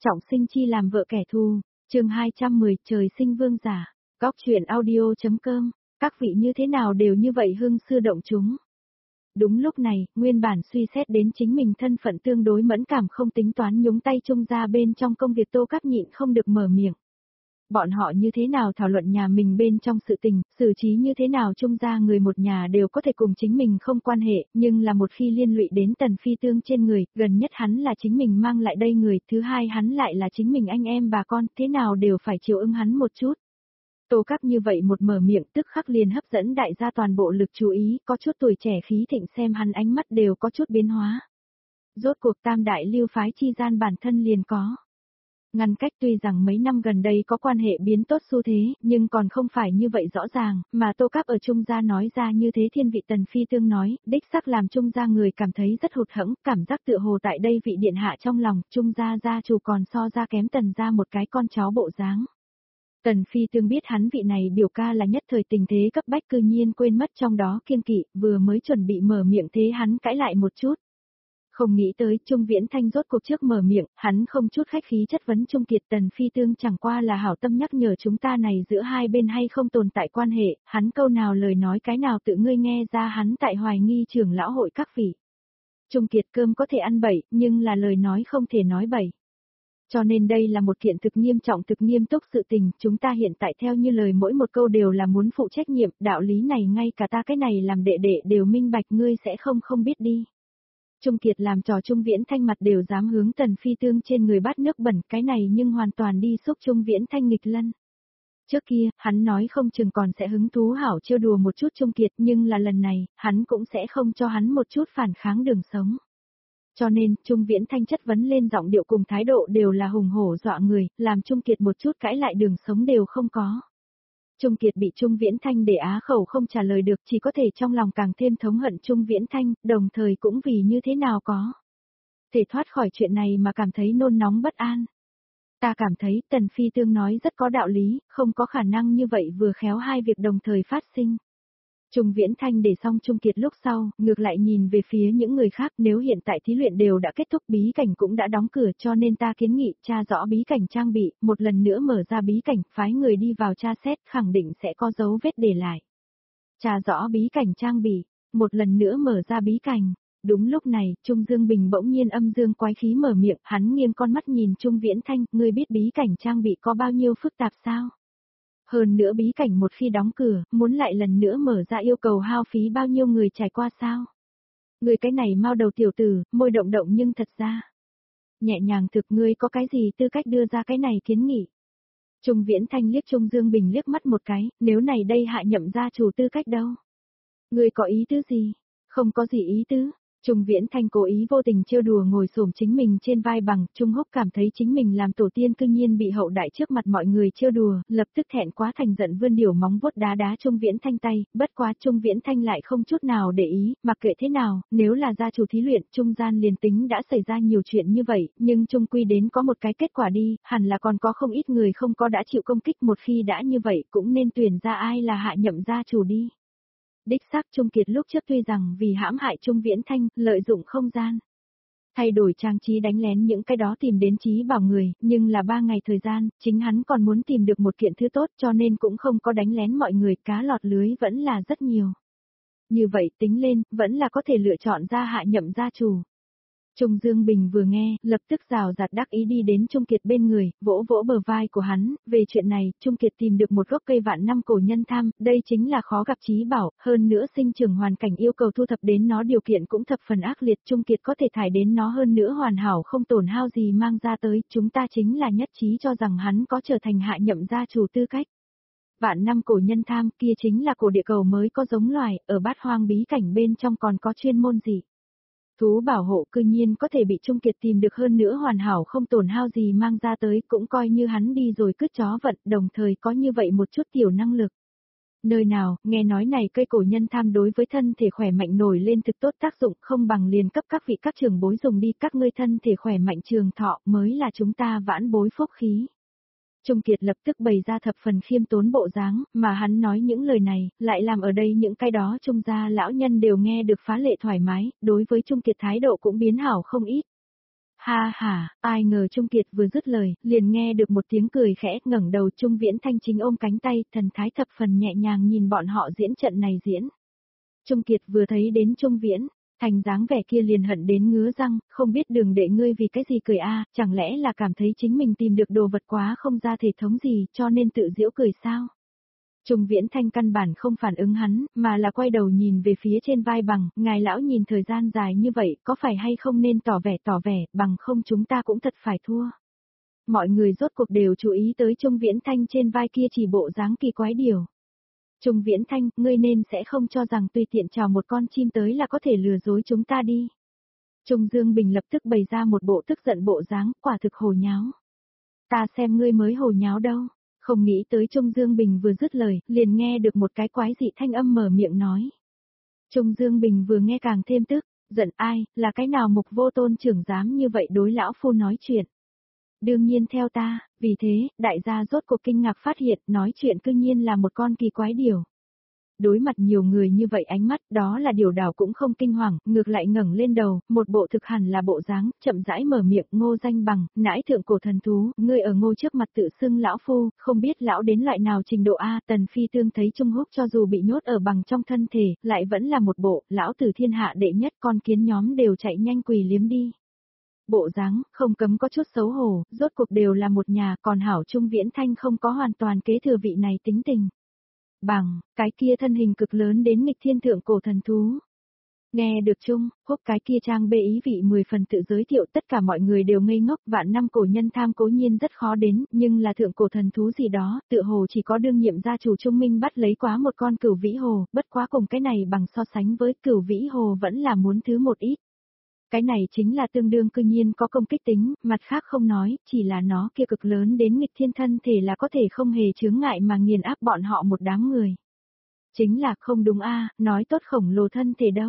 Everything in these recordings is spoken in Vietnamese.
Trọng sinh chi làm vợ kẻ thù, chương 210 trời sinh vương giả, góc chuyện audio.com, các vị như thế nào đều như vậy hưng sư động chúng. Đúng lúc này, nguyên bản suy xét đến chính mình thân phận tương đối mẫn cảm không tính toán nhúng tay Trung gia bên trong công việc Tô Cáp nhịn không được mở miệng. Bọn họ như thế nào thảo luận nhà mình bên trong sự tình, xử trí như thế nào Trung gia người một nhà đều có thể cùng chính mình không quan hệ, nhưng là một khi liên lụy đến Tần Phi Tương trên người, gần nhất hắn là chính mình mang lại đây người, thứ hai hắn lại là chính mình anh em bà con, thế nào đều phải chiều ứng hắn một chút. Tô Cáp như vậy một mở miệng tức khắc liền hấp dẫn đại gia toàn bộ lực chú ý, có chút tuổi trẻ khí thịnh xem hắn ánh mắt đều có chút biến hóa. Rốt cuộc tam đại lưu phái chi gian bản thân liền có ngăn cách, tuy rằng mấy năm gần đây có quan hệ biến tốt xu thế, nhưng còn không phải như vậy rõ ràng, mà Tô Cáp ở Trung gia nói ra như thế thiên vị Tần Phi Tương nói, đích xác làm Trung gia người cảm thấy rất hụt hẫng, cảm giác tựa hồ tại đây vị điện hạ trong lòng, Trung gia gia chủ còn so ra kém Tần gia một cái con cháu bộ dáng. Tần Phi Tương biết hắn vị này biểu ca là nhất thời tình thế cấp bách cư nhiên quên mất trong đó kiêng kỵ, vừa mới chuẩn bị mở miệng thế hắn cãi lại một chút. Không nghĩ tới Trung Viễn Thanh rốt cuộc trước mở miệng, hắn không chút khách khí chất vấn Trung Kiệt. Tần Phi Tương chẳng qua là hảo tâm nhắc nhở chúng ta này giữa hai bên hay không tồn tại quan hệ, hắn câu nào lời nói cái nào tự ngươi nghe ra hắn tại hoài nghi trưởng lão hội các vị. Trung Kiệt cơm có thể ăn bậy, nhưng là lời nói không thể nói bậy. Cho nên đây là một kiện thực nghiêm trọng thực nghiêm túc sự tình, chúng ta hiện tại theo như lời mỗi một câu đều là muốn phụ trách nhiệm, đạo lý này ngay cả ta cái này làm đệ đệ đều minh bạch, ngươi sẽ không biết đi. Trung Kiệt làm trò Trung Viễn Thanh mặt đều dám hướng Tần Phi Tương trên người bát nước bẩn, cái này nhưng hoàn toàn đi xúc Trung Viễn Thanh nghịch lân. Trước kia, hắn nói không chừng còn sẽ hứng thú hảo trêu đùa một chút Trung Kiệt, nhưng là lần này, hắn cũng sẽ không cho hắn một chút phản kháng đường sống. Cho nên, Trung Viễn Thanh chất vấn lên giọng điệu cùng thái độ đều là hùng hổ dọa người, làm Trung Kiệt một chút cãi lại đường sống đều không có. Trung Kiệt bị Trung Viễn Thanh để á khẩu không trả lời được, chỉ có thể trong lòng càng thêm thống hận Trung Viễn Thanh, đồng thời cũng vì như thế nào có thể thoát khỏi chuyện này mà cảm thấy nôn nóng bất an. Ta cảm thấy Tần Phi Tương nói rất có đạo lý, không có khả năng như vậy vừa khéo hai việc đồng thời phát sinh. Trung Viễn Thanh để xong Trung Kiệt lúc sau, ngược lại nhìn về phía những người khác, nếu hiện tại thí luyện đều đã kết thúc, bí cảnh cũng đã đóng cửa, cho nên ta kiến nghị tra rõ bí cảnh trang bị, một lần nữa mở ra bí cảnh, phái người đi vào tra xét, khẳng định sẽ có dấu vết để lại. Tra rõ bí cảnh trang bị, một lần nữa mở ra bí cảnh. Đúng lúc này, Trung Dương Bình bỗng nhiên âm dương quái khí mở miệng, hắn nghiêng con mắt nhìn Trung Viễn Thanh, ngươi biết bí cảnh trang bị có bao nhiêu phức tạp sao? Hơn nữa bí cảnh một khi đóng cửa, muốn lại lần nữa mở ra yêu cầu hao phí bao nhiêu người trải qua sao? Người cái này mau đầu tiểu tử, môi động động nhưng thật ra nhẹ nhàng thực, ngươi có cái gì tư cách đưa ra cái này kiến nghị? Trung Viễn Thanh liếc Trung Dương Bình liếc mắt một cái, nếu này đây hạ nhậm gia chủ tư cách đâu? Ngươi có ý tứ gì? Không có gì ý tứ. Trung Viễn Thanh cố ý vô tình trêu đùa ngồi xổm chính mình trên vai bằng, Trung Húc cảm thấy chính mình làm tổ tiên cư nhiên bị hậu đại trước mặt mọi người trêu đùa, lập tức thẹn quá thành giận vươn điểu móng vuốt đá đá Trung Viễn Thanh tay, bất quá Trung Viễn Thanh lại không chút nào để ý, mặc kệ thế nào, nếu là gia chủ thí luyện, trung gian liền tính đã xảy ra nhiều chuyện như vậy, nhưng trung quy đến có một cái kết quả đi, hẳn là còn có không ít người không có đã chịu công kích, một khi đã như vậy cũng nên tuyển ra ai là hạ nhậm gia chủ đi. Đích xác Trung Kiệt lúc trước tuy rằng vì hãm hại Trung Viễn Thanh, lợi dụng không gian, thay đổi trang trí đánh lén những cái đó tìm đến trí bảo người, nhưng là 3 ngày thời gian, chính hắn còn muốn tìm được một kiện thứ tốt cho nên cũng không có đánh lén mọi người, cá lọt lưới vẫn là rất nhiều. Như vậy tính lên, vẫn là có thể lựa chọn ra hạ nhậm gia chủ. Trung Dương Bình vừa nghe, lập tức rào rạt đắc ý đi đến Trung Kiệt bên người, vỗ vỗ bờ vai của hắn, về chuyện này, Trung Kiệt tìm được một gốc cây vạn năm cổ nhân tham, đây chính là khó gặp chí bảo, hơn nữa sinh trưởng hoàn cảnh yêu cầu thu thập đến nó điều kiện cũng thập phần ác liệt, Trung Kiệt có thể thải đến nó hơn nữa hoàn hảo không tổn hao gì mang ra tới, chúng ta chính là nhất trí cho rằng hắn có trở thành hạ nhậm gia chủ tư cách. Vạn năm cổ nhân tham kia chính là cổ địa cầu mới có giống loài, ở bát hoang bí cảnh bên trong còn có chuyên môn gì. Thú bảo hộ cư nhiên có thể bị Trung Kiệt tìm được hơn nữa hoàn hảo không tổn hao gì mang ra tới, cũng coi như hắn đi rồi cứt chó vận, đồng thời có như vậy một chút tiểu năng lực. Nơi nào, nghe nói này cây cổ nhân tham đối với thân thể khỏe mạnh nổi lên thực tốt tác dụng, không bằng liền cấp các vị các trưởng bối dùng đi, các ngươi thân thể khỏe mạnh trường thọ mới là chúng ta vãn bối phúc khí. Trung Kiệt lập tức bày ra thập phần khiêm tốn bộ dáng, mà hắn nói những lời này, lại làm ở đây những cái đó Trung gia lão nhân đều nghe được phá lệ thoải mái, đối với Trung Kiệt thái độ cũng biến hảo không ít. Ha ha, ai ngờ Trung Kiệt vừa dứt lời, liền nghe được một tiếng cười khẽ, ngẩng đầu Trung Viễn Thanh chính ôm cánh tay, thần thái thập phần nhẹ nhàng nhìn bọn họ diễn trận này diễn. Trung Kiệt vừa thấy đến Trung Viễn, Thanh dáng vẻ kia liền hận đến ngứa răng, không biết đường đệ ngươi vì cái gì cười a, chẳng lẽ là cảm thấy chính mình tìm được đồ vật quá không ra thể thống gì cho nên tự giễu cười sao? Trung Viễn Thanh căn bản không phản ứng hắn, mà là quay đầu nhìn về phía trên vai Bằng, ngài lão nhìn thời gian dài như vậy, có phải hay không nên tỏ vẻ, bằng không chúng ta cũng thật phải thua. Mọi người rốt cuộc đều chú ý tới Trung Viễn Thanh trên vai kia chỉ bộ dáng kỳ quái điều. Trung Viễn Thanh, ngươi nên sẽ không cho rằng tùy tiện chào một con chim tới là có thể lừa dối chúng ta đi. Trung Dương Bình lập tức bày ra một bộ tức giận bộ dáng, quả thực hồ nháo. Ta xem ngươi mới hồ nháo đâu. Không nghĩ tới Trung Dương Bình vừa dứt lời, liền nghe được một cái quái dị thanh âm mở miệng nói. Trung Dương Bình vừa nghe càng thêm tức, giận ai, là cái nào Mục Vô Tôn trưởng dám như vậy đối lão phu nói chuyện. Đương nhiên theo ta, vì thế, đại gia rốt cuộc kinh ngạc phát hiện nói chuyện cư nhiên là một con kỳ quái điều. Đối mặt nhiều người như vậy ánh mắt đó là điều đảo cũng không kinh hoàng, ngược lại ngẩng lên đầu, một bộ thực hẳn là bộ dáng, chậm rãi mở miệng Ngô Danh Bằng, nãi thượng cổ thần thú, ngươi ở Ngô trước mặt tự xưng lão phu, không biết lão đến loại nào trình độ A, Tần Phi Tương thấy Trung Húc cho dù bị nhốt ở Bằng trong thân thể, lại vẫn là một bộ, lão tử thiên hạ đệ nhất con kiến nhóm đều chạy nhanh quỳ liếm đi. Bộ dáng, không cấm có chút xấu hổ, rốt cuộc đều là một nhà, còn hảo Trung Viễn Thanh không có hoàn toàn kế thừa vị này tính tình. Bằng, cái kia thân hình cực lớn đến nghịch thiên thượng cổ thần thú. Nghe được chung, Húc cái kia trang bê ý vị 10 phần tự giới thiệu tất cả mọi người đều ngây ngốc, vạn năm cổ nhân tham cố nhiên rất khó đến, nhưng là thượng cổ thần thú gì đó, tự hồ chỉ có đương nhiệm gia chủ Trung Minh bắt lấy quá một con cửu vĩ hồ, bất quá cùng cái này bằng so sánh với cửu vĩ hồ vẫn là muốn thứ một ít. Cái này chính là tương đương cư nhiên có công kích tính, mặt khác không nói, chỉ là nó kia cực lớn đến nghịch thiên thân thể là có thể không hề chướng ngại mà nghiền áp bọn họ một đám người. Chính là không đúng a, nói tốt khổng lồ thân thể đâu.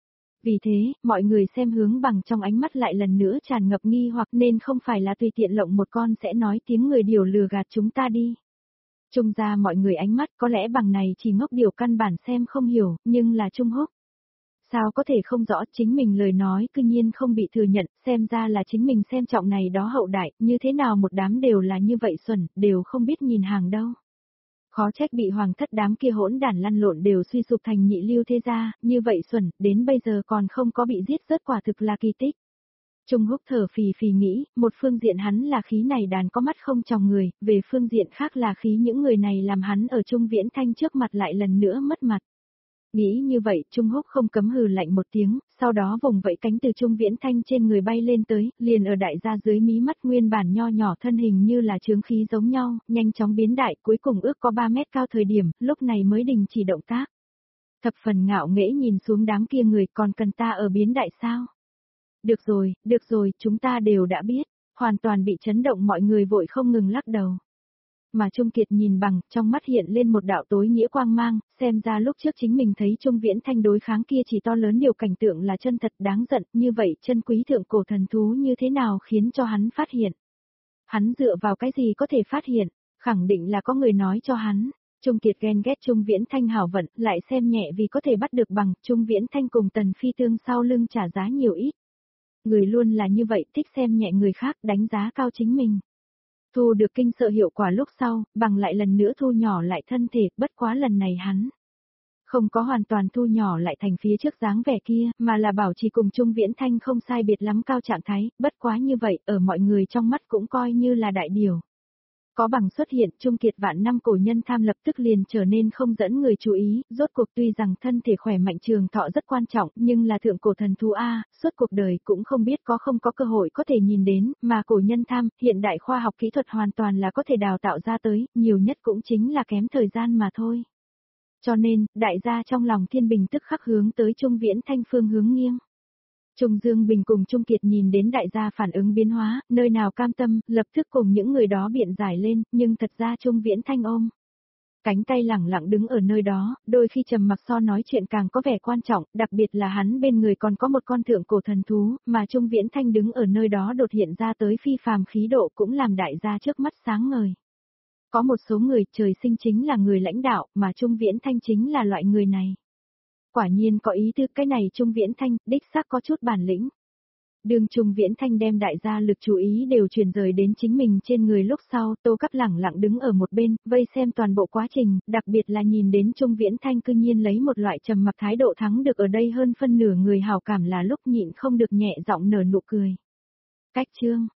Vì thế, mọi người xem hướng Bằng trong ánh mắt lại lần nữa tràn ngập nghi hoặc nên không phải là tùy tiện lộng một con sẽ nói tiếng người điều lừa gạt chúng ta đi. Trung ra mọi người ánh mắt có lẽ Bằng này chỉ ngốc điều căn bản xem không hiểu, nhưng là Trung Húc. Sao có thể không rõ chính mình lời nói cư nhiên không bị thừa nhận, xem ra là chính mình xem trọng này đó hậu đại, như thế nào một đám đều là như vậy xuẩn, đều không biết nhìn hàng đâu. Khó trách bị hoàng thất đám kia hỗn đản lăn lộn đều suy sụp thành nhị lưu thế gia, như vậy xuẩn, đến bây giờ còn không có bị giết rớt quả thực là kỳ tích. Trung Húc thở phì phì nghĩ, một phương diện hắn là khí này đàn có mắt không tròng người, về phương diện khác là khí những người này làm hắn ở Trung Viễn Thanh trước mặt lại lần nữa mất mặt. Nghĩ như vậy, Trung Húc không cấm hừ lạnh một tiếng, sau đó vùng vẫy cánh từ Trung Viễn Thanh trên người bay lên tới, liền ở đại gia dưới mí mắt nguyên bản nho nhỏ thân hình như là chướng khí giống nhau, nhanh chóng biến đại, cuối cùng ước có 3 mét cao thời điểm, lúc này mới đình chỉ động tác. Thập phần ngạo nghễ nhìn xuống đám kia người còn cần ta ở biến đại sao? Được rồi, chúng ta đều đã biết, hoàn toàn bị chấn động mọi người vội không ngừng lắc đầu. Mà Trung Kiệt nhìn Bằng, trong mắt hiện lên một đạo tối nghĩa quang mang, xem ra lúc trước chính mình thấy Trung Viễn Thanh đối kháng kia chỉ to lớn điều cảnh tượng là chân thật đáng giận, như vậy chân quý thượng cổ thần thú như thế nào khiến cho hắn phát hiện. Hắn dựa vào cái gì có thể phát hiện, khẳng định là có người nói cho hắn. Trung Kiệt ghen ghét Trung Viễn Thanh hảo vận, lại xem nhẹ vì có thể bắt được Bằng, Trung Viễn Thanh cùng Tần Phi Tương sau lưng trả giá nhiều ít. Người luôn là như vậy, thích xem nhẹ người khác, đánh giá cao chính mình. Thu được kinh sợ hiệu quả lúc sau, Bằng lại lần nữa thu nhỏ lại thân thể, bất quá lần này hắn không có hoàn toàn thu nhỏ lại thành phía trước dáng vẻ kia, mà là bảo trì cùng Trung Viễn Thanh không sai biệt lắm cao trạng thái, bất quá như vậy, ở mọi người trong mắt cũng coi như là đại điều. Có Bằng xuất hiện, Trung Kiệt vạn năm cổ nhân tham lập tức liền trở nên không dẫn người chú ý, rốt cuộc tuy rằng thân thể khỏe mạnh trường thọ rất quan trọng, nhưng là thượng cổ thần thú A, suốt cuộc đời cũng không biết có không có cơ hội có thể nhìn đến, mà cổ nhân tham, hiện đại khoa học kỹ thuật hoàn toàn là có thể đào tạo ra tới, nhiều nhất cũng chính là kém thời gian mà thôi. Cho nên, đại gia trong lòng Thiên Bình tức khắc hướng tới Trung Viễn Thanh phương hướng nghiêng. Trung Dương Bình cùng Trung Kiệt nhìn đến đại gia phản ứng biến hóa, nơi nào cam tâm, lập tức cùng những người đó biện giải lên, nhưng thật ra Trung Viễn Thanh ôm. Cánh tay lẳng lặng đứng ở nơi đó, đôi khi trầm mặc so nói chuyện càng có vẻ quan trọng, đặc biệt là hắn bên người còn có một con thượng cổ thần thú, mà Trung Viễn Thanh đứng ở nơi đó đột hiện ra tới phi phàm khí độ cũng làm đại gia trước mắt sáng ngời. Có một số người trời sinh chính là người lãnh đạo, mà Trung Viễn Thanh chính là loại người này. Quả nhiên có ý tư cái này Trung Viễn Thanh, đích xác có chút bản lĩnh. Đường Trung Viễn Thanh đem đại gia lực chú ý đều chuyển rời đến chính mình trên người lúc sau, Tô Cắp lẳng lặng đứng ở một bên, vây xem toàn bộ quá trình, đặc biệt là nhìn đến Trung Viễn Thanh cư nhiên lấy một loại trầm mặc thái độ thắng được ở đây hơn phân nửa người hảo cảm là lúc nhịn không được nhẹ giọng nở nụ cười. Cách chương